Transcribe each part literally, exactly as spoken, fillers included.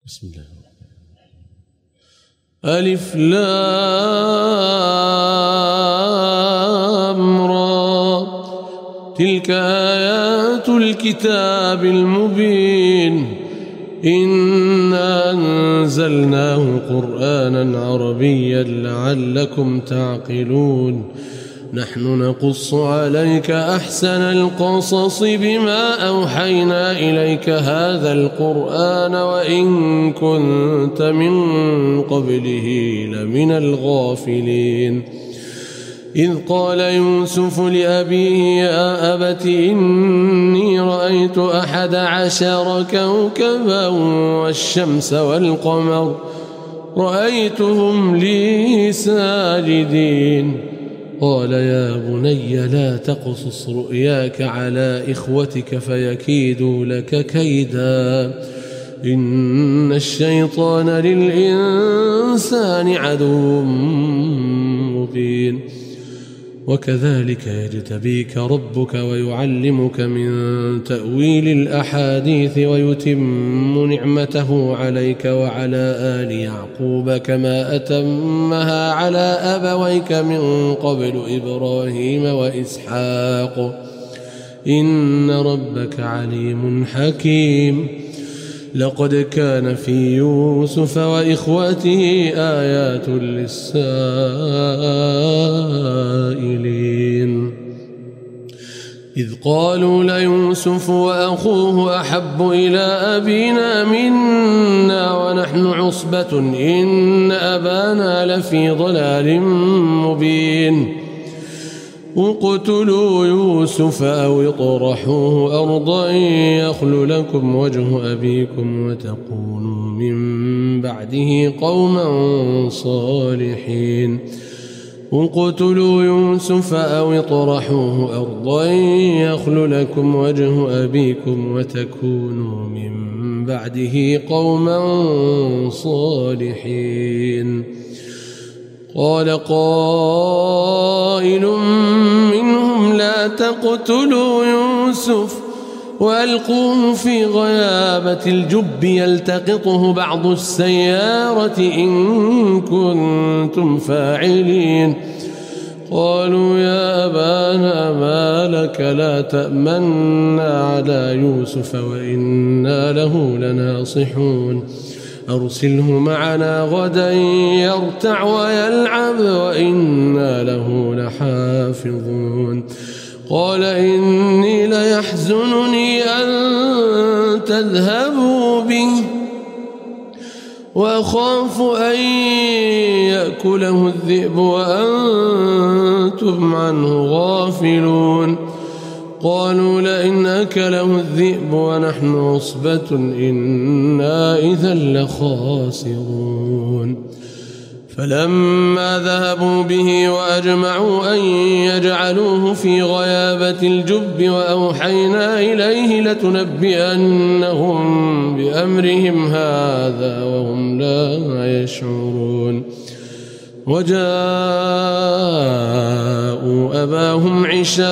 بسم الله الرحمن الرحيم. ألف لام را تلك آيات الكتاب المبين إنا أنزلناه قرآنا عربيا لعلكم تعقلون نحن نقص عليك أحسن القصص بما أوحينا إليك هذا القرآن وإن كنت من قبله لمن الغافلين إذ قال يوسف لأبيه يا أبت إني رأيت أحد عشر كوكبا والشمس والقمر رأيتهم لي ساجدين قال يا بني لا تقصص رؤياك على إخوتك فيكيدوا لك كيدا إن الشيطان للإنسان عدو مبين وكذلك يجتبيك ربك ويعلمك من تأويل الأحاديث ويتم نعمته عليك وعلى آل يعقوب كما أتمها على أبويك من قبل إبراهيم وإسحاق إن ربك عليم حكيم لقد كان في يوسف وإخوته آيات للسائلين إذ قالوا ليوسف وأخوه أحب إلى أبينا منا ونحن عصبة إن أبانا لفي ضلال مبين اقتلوا يوسف أو اطرحوه أرضا يخل لكم وجه أبيكم وتكونوا من بعده قوما صالحين اقتلوا يوسف أو اطرحوه أرضا يخل لكم وجه أبيكم وتكونوا من بعده قوما صالحين قال قائل منهم لا تقتلوا يوسف وألقوه في غيابة الجب يلتقطه بعض السيارة إن كنتم فاعلين قالوا يا أبانا ما لك لا تأمنا على يوسف وإنا له لناصحون أرسله معنا غدا يرتع ويلعب وإنا له لحافظون قال إني ليحزنني أن تذهبوا به وأخاف أن يأكله الذئب وأنتم عنه غافلون قالوا لئن أكله الذئب ونحن عصبة إنا إذا لخاسرون فلما ذهبوا به وأجمعوا أن يجعلوه في غيابة الجب وأوحينا إليه لتنبئنهم بأمرهم هذا وهم لا يشعرون وجاءوا أباهم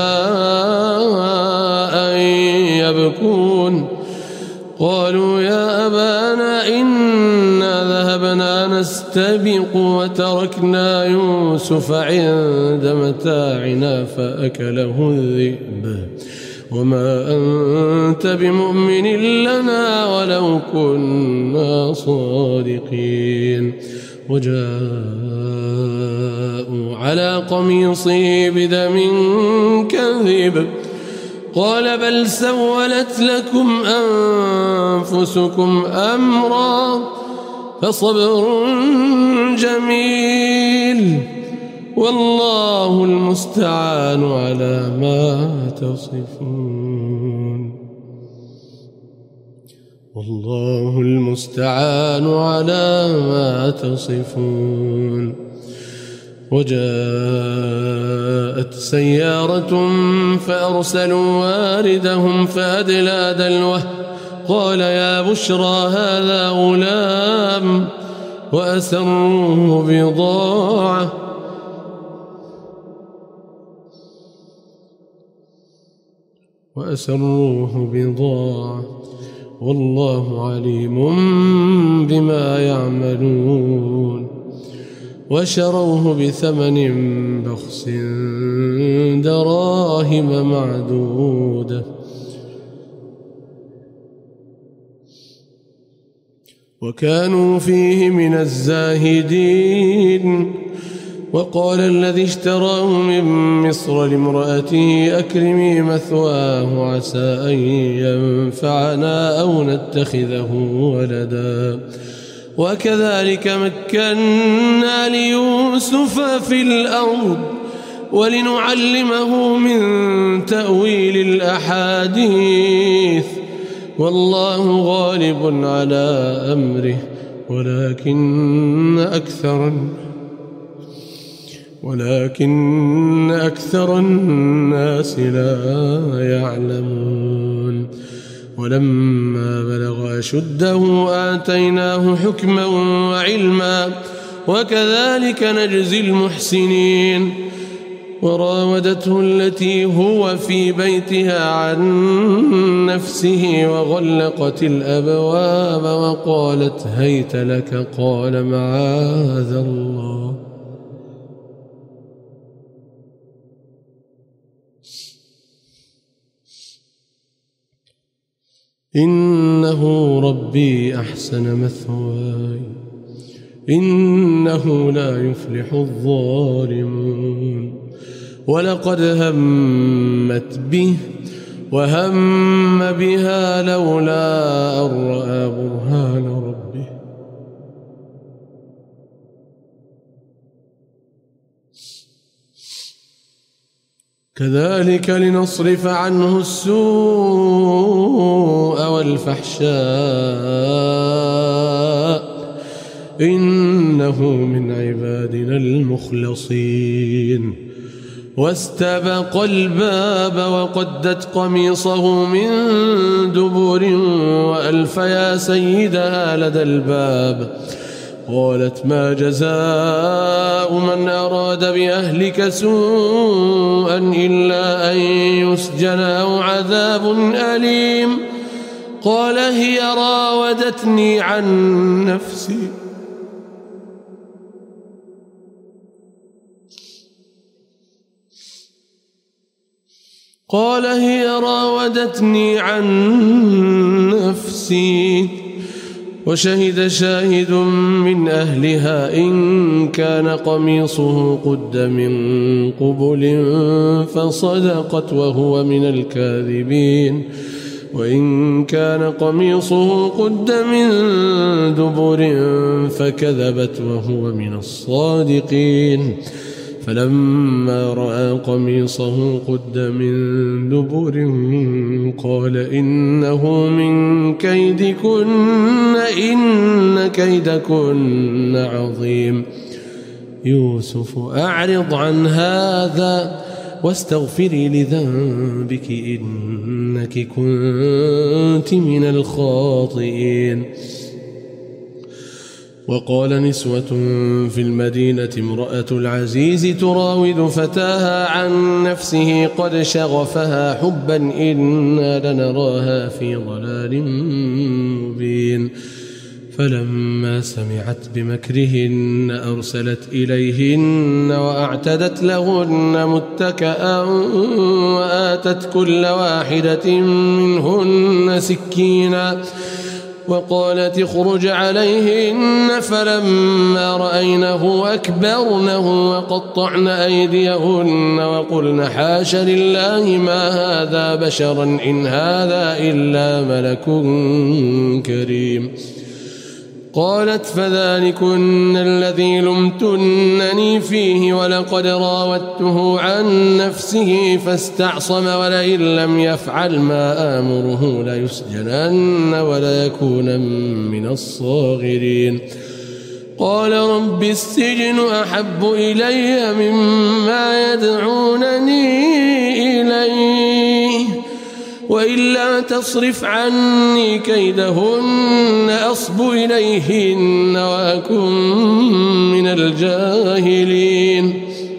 عشاء يبكون قالوا يا أبانا إنا ذهبنا نستبق وتركنا يوسف عند متاعنا فأكله الذئب وما أنت بمؤمن لنا ولو كنا صادقين وجاءوا على قميصه بدم كذب قال بل سولت لكم أنفسكم أمرا فصبر جميل والله المستعان على ما تصفون والله المستعان على ما تصفون وجاءت سيارة فأرسلوا واردهم فأدلى دلوه قال يا بشرى هذا غلام وأسروه بضاعة وأسروه بضاعة والله عليم بما يعملون وشروه بثمن بخس دراهم معدودة وكانوا فيه من الزاهدين. وقال الذي اشتراه من مصر لامرأته أكرمي مثواه عسى أن ينفعنا أو نتخذه ولدا وكذلك مكنا ليوسف في الأرض ولنعلمه من تأويل الأحاديث والله غالب على أمره ولكن أكثر ولكن أكثر الناس لا يعلمون. ولما بلغ أشده آتيناه حكما وعلما وكذلك نجزي المحسنين. وراودته التي هو في بيتها عن نفسه وغلقت الأبواب وقالت هيت لك قال معاذ الله إنه ربي أحسن مثواي إنه لا يفلح الظالمون. ولقد همت به وهم بها لولا أن رأى برهان ربه كذلك لنصرف عنه السوء والفحشاء إنه من عبادنا المخلصين. واستبق الباب وقدت قميصه من دبر وألف يا سيدها لدى الباب قالت ما جزاء من أراد بأهلك سوءا إلا أن يسجن أو عذاب أليم قال هي راودتني عن نفسي قال هي راودتني عن نفسي وشهد شاهد من أهلها إن كان قميصه قد من قبل فصدقت وهو من الكاذبين وإن كان قميصه قد من دبر فكذبت وهو من الصادقين. فلما رأى قميصه قد من دبر قال إنه من كيدكن إن كيدكن عظيم. يوسف أعرض عن هذا واستغفري لذنبك إنك كنت من الخاطئين. وقال نسوة في المدينة امرأة العزيز تراود فتاها عن نفسه قد شغفها حبا إنا لنراها في ضلال مبين. فلما سمعت بمكرهن أرسلت إليهن وأعتدت لهن متكئا وآتت كل واحدة منهن سكينا وقالت اخرج عليهن فلما رأينه أكبرنه وقطعن أيديهن وقلن حاش لله ما هذا بشرا إن هذا إلا ملك كريم. قالت فذلكن الذي لمتنني فيه ولقد راودته عن نفسه فاستعصم ولئن لم يفعل ما آمره ليسجنن وليكون من الصاغرين. قال رب السجن أحب إلي مما يدعونني إليه وإلا تصرف عني كيدهن أصب إليهن وأكن من الجاهلين.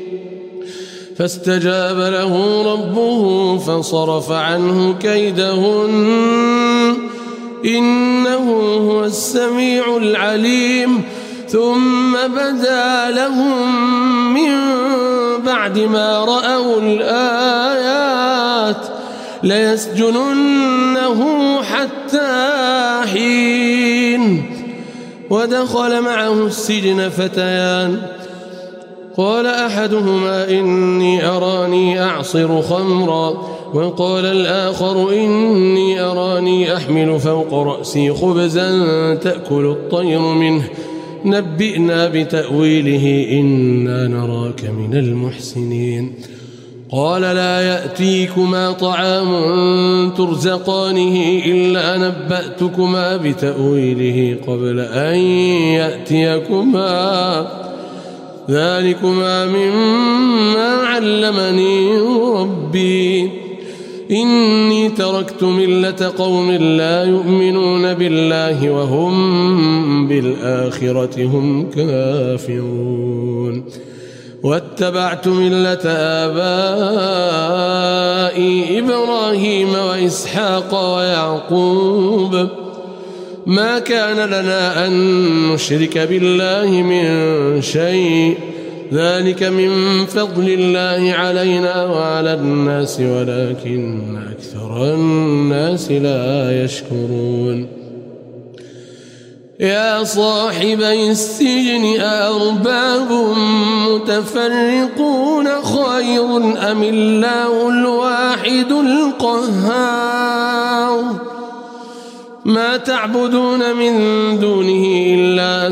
فاستجاب له ربه فصرف عنه كيدهن إنه هو السميع العليم ثم بدا لهم من بعد ما رأوا الآيات ليسجننه حتى حين. ودخل معه السجن فتيان قال أحدهما إني أراني أعصر خمرا وقال الآخر إني أراني أحمل فوق رأسي خبزا تأكل الطير منه نبئنا بتأويله إنا نراك من المحسنين. قال لا يأتيكما طعام ترزقانه إلا نبأتكما بتأويله قبل أن يأتيكما ذلكما مما علمني ربي إني تركت ملة قوم لا يؤمنون بالله وهم بالآخرة هم كافرون واتبعت ملة آبائي إبراهيم وإسحاق ويعقوب ما كان لنا أن نشرك بالله من شيء ذلك من فضل الله علينا وعلى الناس ولكن أكثر الناس لا يشكرون. يا صاحبي السجن أأرباب متفرقون خير أم الله الواحد القهار ما تعبدون من دونه إلا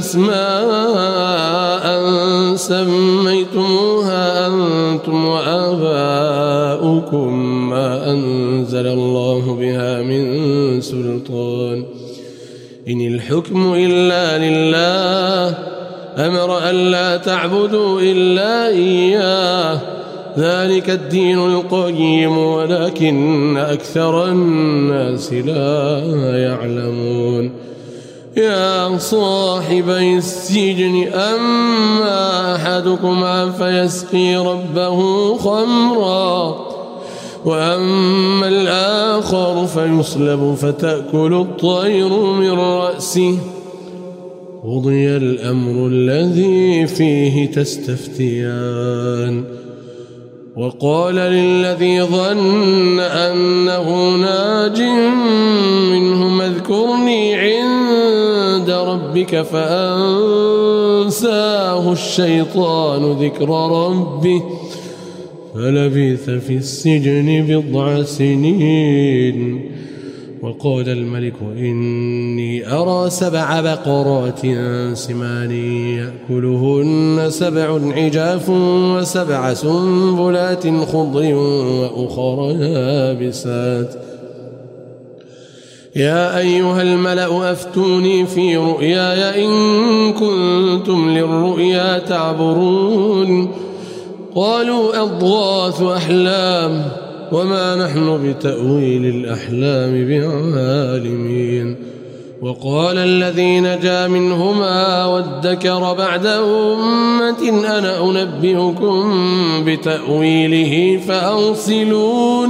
أسماء سميتموها أنتم وآباؤكم ما أنزل الله بها من سلطان إن الحكم إلا لله أمر أن لا تعبدوا إلا إياه ذلك الدين القيم ولكن أكثر الناس لا يعلمون. يا صاحبي السجن أما أحدكما فيسقي ربه خمرا وأما الآخر فيصلب فتأكل الطير من رأسه قضي الأمر الذي فيه تستفتيان. وقال للذي ظن أنه ناج منهم اذكرني عند ربك فأنساه الشيطان ذكر ربه فلبث في السجن بضع سنين. وقال الملك إني أرى سبع بقرات سمان يأكلهن سبع عجاف وسبع سنبلات خضر وأخر يابسات. يا أيها الملأ أفتوني في رؤياي إن كنتم للرؤيا تعبرون. قالوا أضغاث أحلام وما نحن بتأويل الأحلام بعالمين. وقال الذي نجا منهما وادكر بعد أمة أنا أنبئكم بتأويله فأرسلون.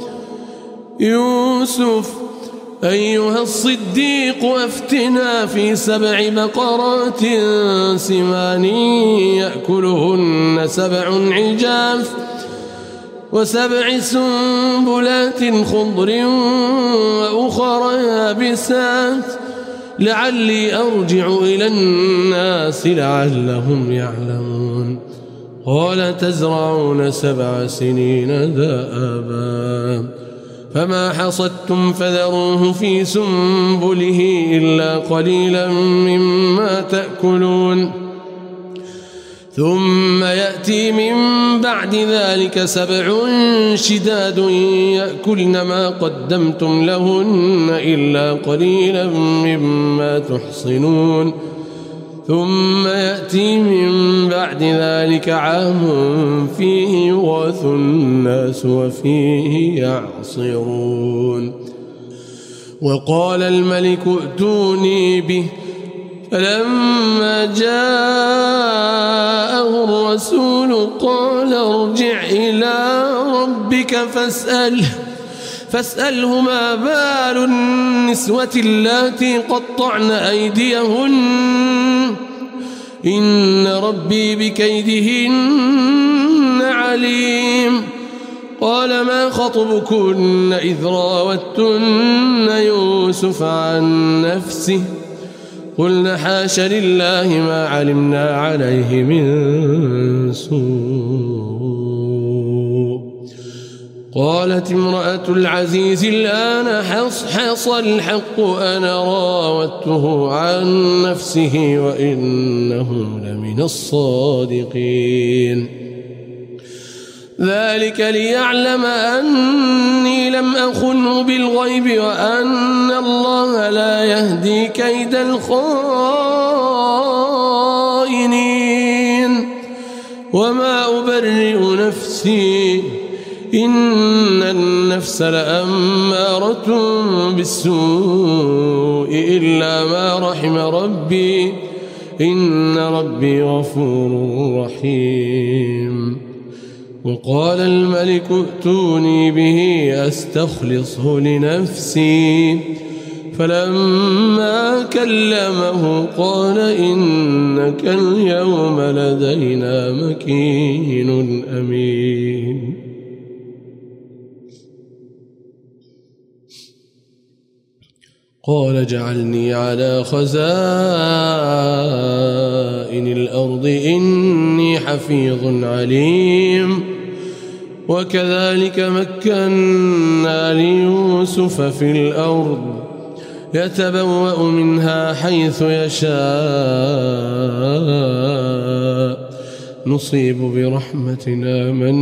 يوسف أيها الصديق أفتنا في سبع بقرات سمان يأكلهن سبع عجاف وسبع سنبلات خضر وأخر يابسات لعلي أرجع إلى الناس لعلهم يعلمون. قال تزرعون سبع سنين دابا فما حصدتم فذروه في سنبله إلا قليلا مما تأكلون ثم يأتي من بعد ذلك سبع شداد يأكلن ما قدمتم لهن إلا قليلا مما تحصنون ثم يأتي من بعد ذلك عام فيه يغاث الناس وفيه يعصرون. وقال الملك ائتوني به فلما جاءه الرسول قال ارجع إلى ربك فاسأله فاسأله ما بال النسوة اللاتي قطعن أيديهن إن ربي بكيدهن عليم. قال ما خطبكن إذ راوتن يوسف عن نفسه قلنا حاش لله ما علمنا عليه من سوء. قالت امرأة العزيز الآن حصحص الحق أنا راودته عن نفسه وإنه لمن الصادقين. ذلك ليعلم أني لم أخنه بالغيب وأن الله لا يهدي كيد الخائنين. وما أبرئ نفسي إن النفس لأمارة بالسوء إلا ما رحم ربي إن ربي غفور رحيم. وقال الملك ائتوني به أستخلصه لنفسي فلما كلمه قال إنك اليوم لدينا مكين أمين. قال اجعلني على خزائن الأرض إني حفيظ عليم. وكذلك مكنا ليوسف في الأرض يتبوأ منها حيث يشاء نصيب برحمتنا من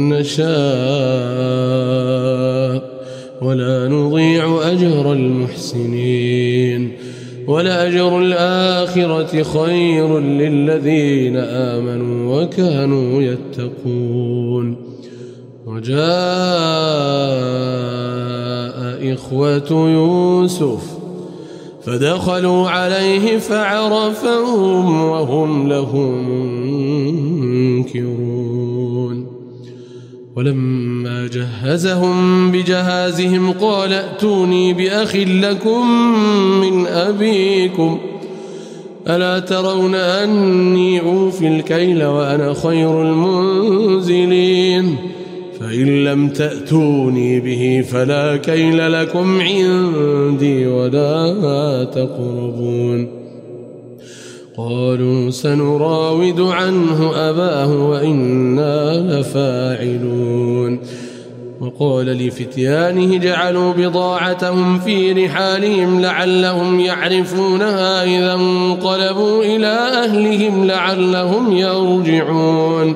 نشاء ولا نضيع أجر المحسنين. ولأجر الآخرة خير للذين آمنوا وكانوا يتقون. وجاء إخوة يوسف فدخلوا عليه فعرفهم وهم له منكرون. ولما جهزهم بجهازهم قال ائتوني بأخ لكم من أبيكم ألا ترون أني أوفي الكيل وأنا خير المنزلين فإن لم تأتوني به فلا كيل لكم عندي ولا تقربون. قالوا سنراود عنه أباه وإنا لفاعلون. وقال لفتيانه جعلوا بضاعتهم في رحالهم لعلهم يعرفونها إذا انقلبوا إلى أهلهم لعلهم يرجعون.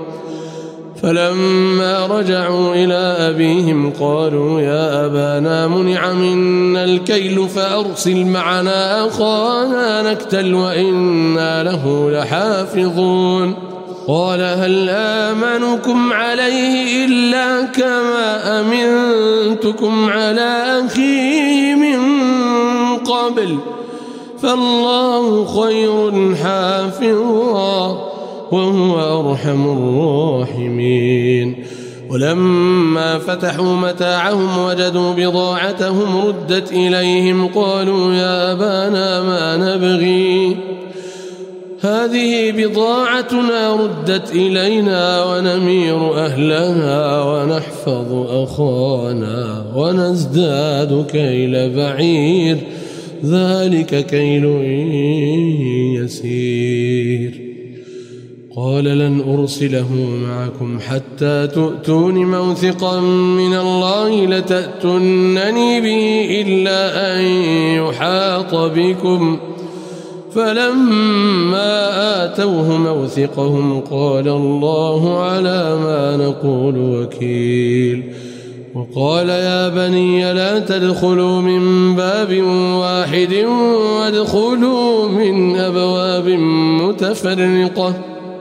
فلما رجعوا إلى أبيهم قالوا يا أبانا منع منا الكيل فأرسل معنا أخانا نكتل وإنا له لحافظون. قال هل آمنكم عليه إلا كما أمنتكم على أخيه من قبل فالله خير حافظا وهو أرحم الراحمين. ولما فتحوا متاعهم وجدوا بضاعتهم ردت إليهم قالوا يا أبانا ما نبغي هذه بضاعتنا ردت إلينا ونمير أهلها ونحفظ أخانا ونزداد كيل بعير ذلك كيل يسير. قال لن أرسله معكم حتى تؤتون موثقا من الله لتأتونني به إلا أن يحاط بكم. فلما آتوه موثقهم قال الله على ما نقول وكيل. وقال يا بني لا تدخلوا من باب واحد وادخلوا من أبواب متفرقة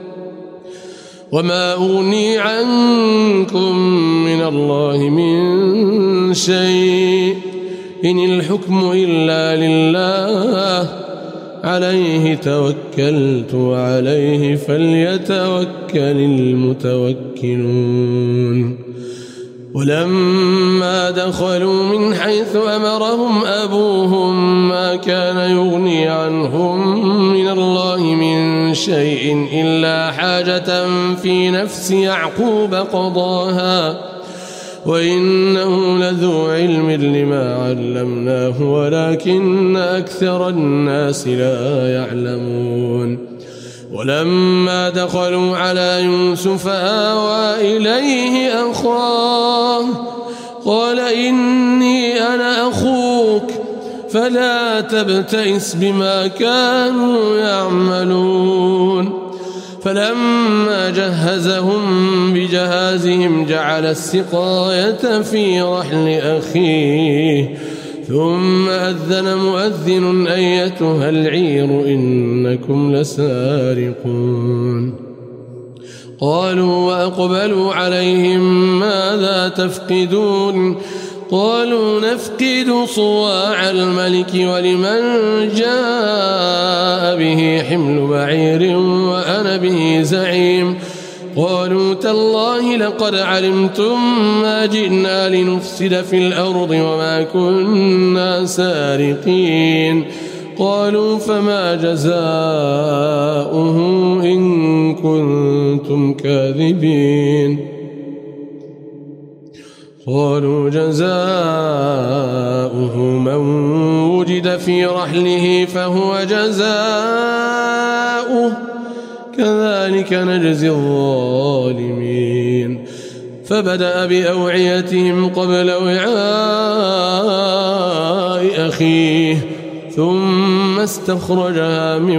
وما أغني عنكم من الله من شيء إن الحكم إلا لله عليه توكلت وعليه فليتوكل المتوكلون. ولما دخلوا من حيث أمرهم أبوهم ما كان يغني عنهم من الله من شيء إلا حاجة في نفس يعقوب قضاها وإنه لذو علم لما علمناه ولكن أكثر الناس لا يعلمون ولما دخلوا على يوسف آوى إليه أخاه قال إني أنا أخوك فلا تبتئس بما كانوا يعملون فلما جهزهم بجهازهم جعل السقاية في رحل أخيه ثم أذن مؤذن أيتها العير إنكم لسارقون قالوا وأقبلوا عليهم ماذا تفقدون قالوا نفقد صواع الملك ولمن جاء به حمل بعير وأنا به زعيم قالوا تالله لقد علمتم ما جئنا لنفسد في الأرض وما كنا سارقين قالوا فما جزاؤه إن كنتم كاذبين قالوا جزاؤه من وجد في رحله فهو جزاؤه كذلك نجزي الظالمين فبدأ بأوعيتهم قبل وعاء أخيه ثم استخرجها من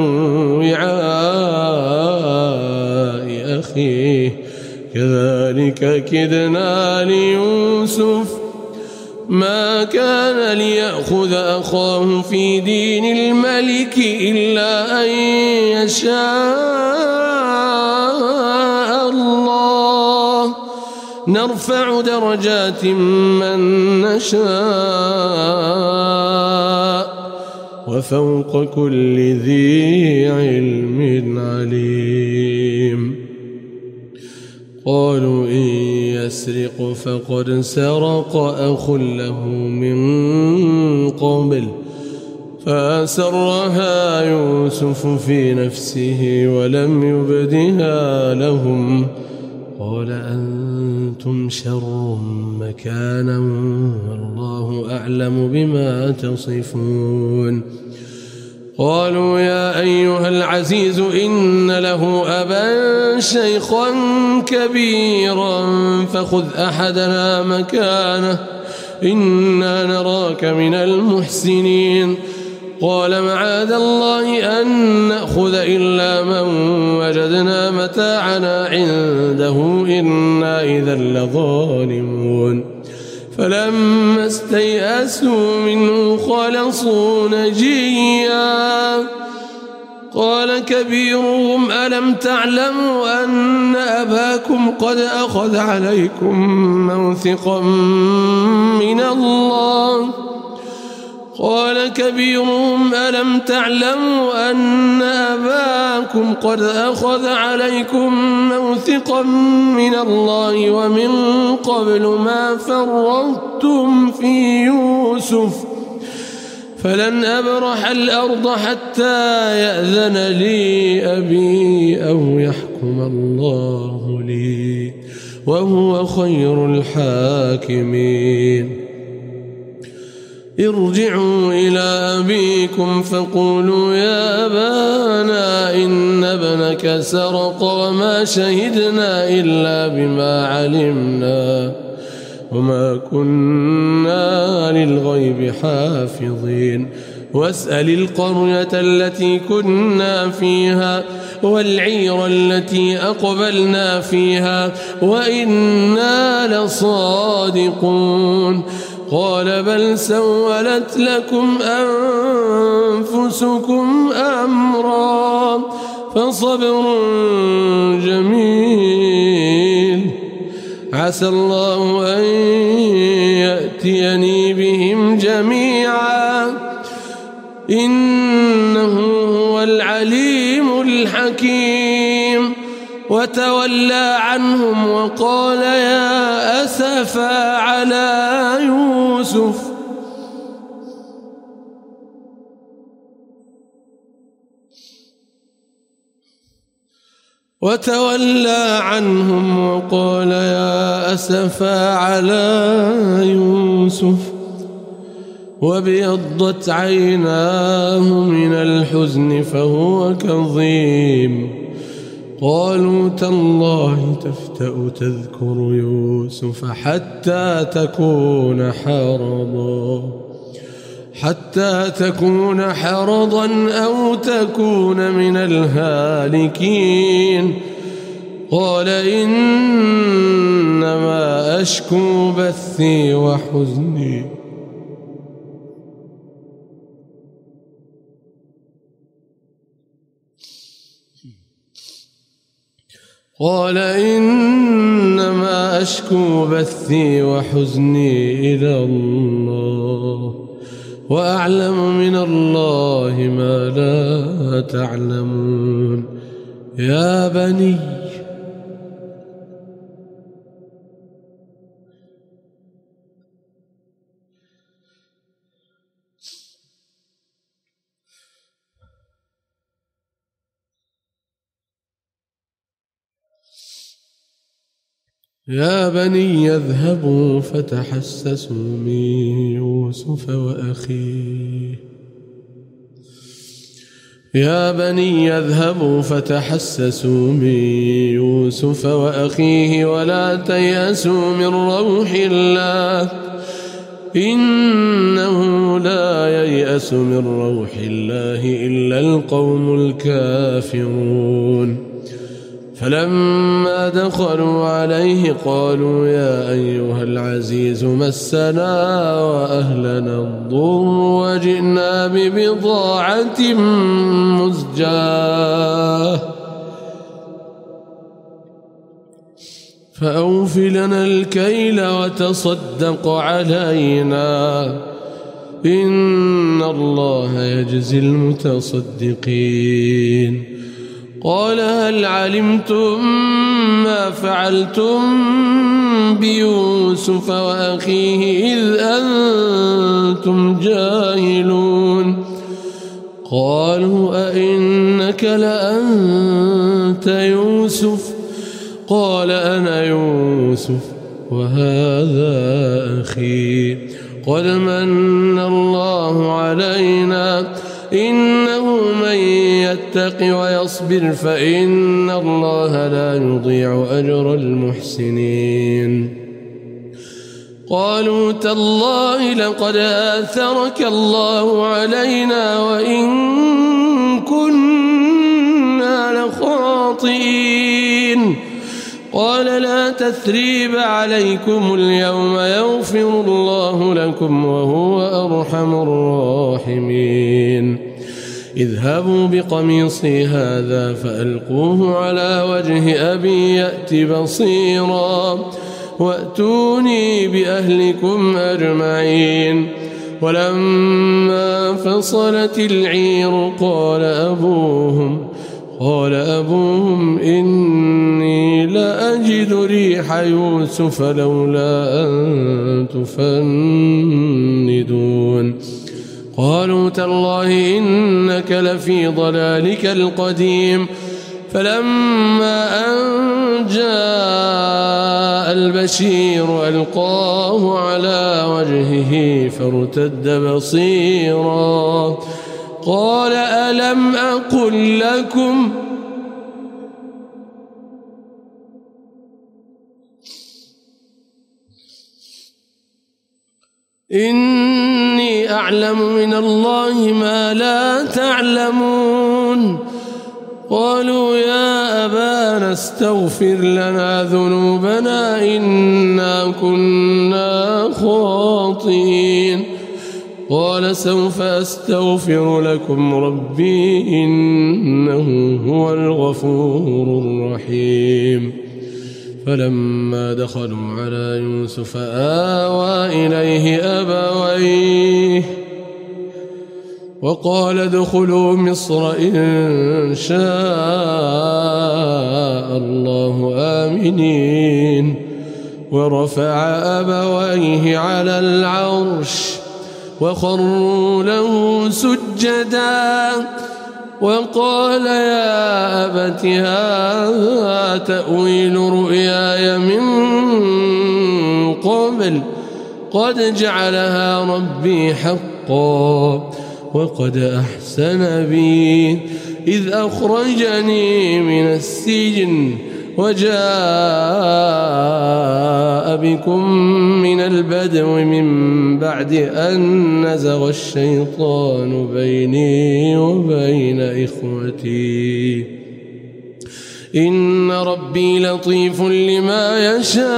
وعاء أخيه كذلك كدنا ليوسف ما كان ليأخذ أخاه في دين الملك إلا أن يشاء الله نرفع درجات من نشاء وفوق كل ذي علم عليم قالوا إن يسرق فقد سرق أخ له من قبل فأسرها يوسف في نفسه ولم يبدها لهم قال أنتم شر مكانا والله أعلم بما تصفون قالوا يا أيها العزيز إن له أبا شيخا كبيرا فخذ أحدنا مكانه إنا نراك من المحسنين قال معاذ الله أن نأخذ إلا من وجدنا متاعنا عنده إنا إذا لظالمون فلما استيئسوا منه خلصوا نجيا قال كبيرهم ألم تعلموا أن أباكم قد أخذ عليكم موثقا من الله قال كبيرهم ألم تعلموا أن أباكم قد أخذ عليكم موثقا من الله ومن قبل ما فرطتم في يوسف فلن أبرح الأرض حتى يأذن لي أبي أو يحكم الله لي وهو خير الحاكمين ارجعوا إلى أبيكم فقولوا يا أبانا إن ابنك سرق وما شهدنا إلا بما علمنا وما كنا للغيب حافظين واسأل القرية التي كنا فيها والعير التي أقبلنا فيها وإنا لصادقون قال بل سولت لكم أنفسكم أمرا فصبر جميل عسى الله أن يأتيني بهم جميعا إنه هو العليم الحكيم وتولى عنهم وقال يا أسفا على يوسف وتولى عنهم وقال يا أسفا على يوسف وابيضت عيناه من الحزن فهو كظيم قالوا تالله تفتأ تذكر يوسف حتى تكون حرضا حتى تكون حرضا أو تكون من الهالكين قال إنما أشكو بثي وحزني قال إنما أشكو بثي وحزني إلى الله وأعلم من الله ما لا تعلمون يا بني يا بني اذهبوا فتحسسوا من يوسف وأخيه يا بني اذهبوا فتحسسوا من يوسف وأخيه ولا تيأسوا من روح الله إنه لا ييأس من روح الله إلا القوم الكافرون فلما دخلوا عليه قالوا يا أيها العزيز مسنا وأهلنا الضر وجئنا ببضاعة مزجاة فأوف لنا الكيل وتصدق علينا إن الله يجزي المتصدقين قال هل علمتم ما فعلتم بيوسف وأخيه إذ أنتم جاهلون قالوا أئنك لأنت يوسف قال أنا يوسف وهذا أخي قد من الله علينا إنه من يتق ويصبر فإن الله لا يضيع أجر المحسنين قالوا تالله لقد آثرك الله علينا وإن كنا لخاطئين قال لا تثريب عليكم اليوم يغفر الله لكم وهو أرحم الراحمين اذهبوا بقميصي هذا فألقوه على وجه أبي يأت بصيرا وأتوني بأهلكم أجمعين ولما فصلت العير قال أبوهم قال أبوهم إني لأجد ريح يوسف لولا أن تفندون قالوا تالله إنك لفي ضلالك القديم فلما أن جاء البشير ألقاه على وجهه فارتد بصيرا قال ألم أقل لكم إني أعلم من الله ما لا تعلمون قالوا يا أبانا استغفر لنا ذنوبنا إنا كنا خاطئين قال سوف أستغفر لكم ربي إنه هو الغفور الرحيم فلما دخلوا على يوسف آوى إليه أبويه وقال ادخلوا مصر إن شاء الله آمنين ورفع أبويه على العرش وخروا له سجدا وقال يا أبت هذا تأويل رؤياي من قبل قد جعلها ربي حقا وقد أحسن بي إذ أخرجني من السجن وجاء بكم من البدو من بعد أن نزغ الشيطان بيني وبين إخوتي إن ربي لطيف لما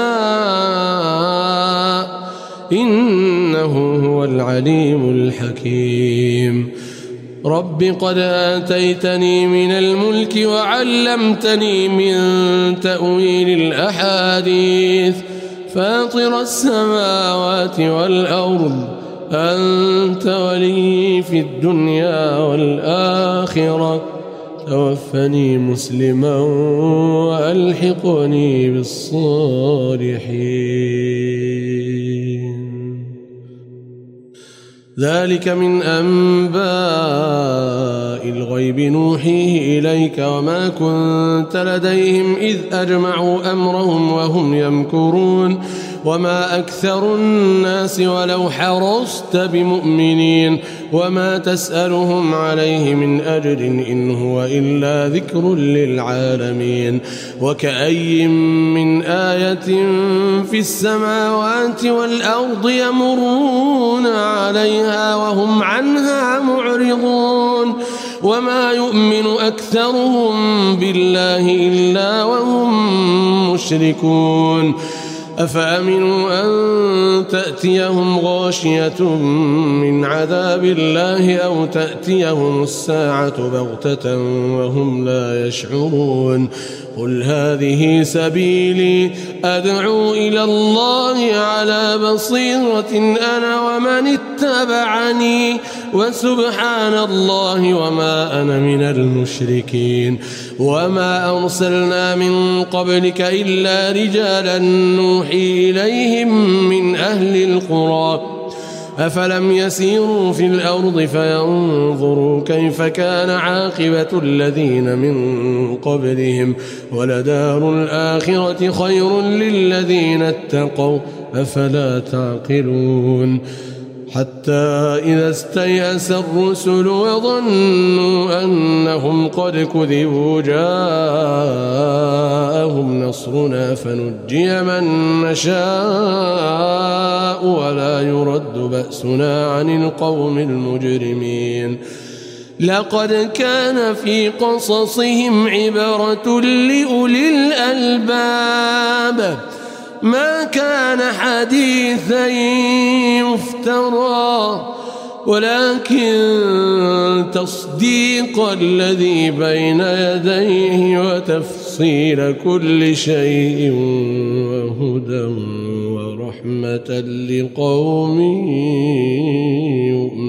يشاء إنه هو العليم الحكيم رب قد آتيتني من الملك وعلمتني من تأويل الأحاديث فاطر السماوات والأرض أنت ولي في الدنيا والآخرة توفني مسلما وألحقني بالصالحين ذلك من أنباء الغيب نوحيه إليك وما كنت لديهم إذ أجمعوا أمرهم وهم يمكرون وما أكثر الناس ولو حرصت بمؤمنين وما تسألهم عليه من أجر إن هو إلا ذكر للعالمين وكأي من آية في السماوات والأرض يمرون عليها وهم عنها معرضون وما يؤمن أكثرهم بالله إلا وهم مشركون أفأمنوا أن تأتيهم غاشية من عذاب الله أو تأتيهم الساعة بغتة وهم لا يشعرون قل هذه سبيلي أدعو إلى الله على بصيرة أنا ومن اتبعني وسبحان الله وما أنا من المشركين وما أرسلنا من قبلك إلا رجالا نوحي إليهم من أهل القرى أفلم يسيروا في الأرض فينظروا كيف كان عاقبة الذين من قبلهم ولدار الآخرة خير للذين اتقوا أفلا تعقلون حتى إذا استيأس الرسل وظنوا أنهم قد كذبوا جاءهم نصرنا فنجي من نشاء ولا يرد بأسنا عن القوم المجرمين لقد كان في قصصهم عبرة لأولي الألباب ما كان حديثا يفترى ولكن تصديق الذي بين يديه وتفصيل كل شيء وهدى ورحمة لقوم يؤمنون.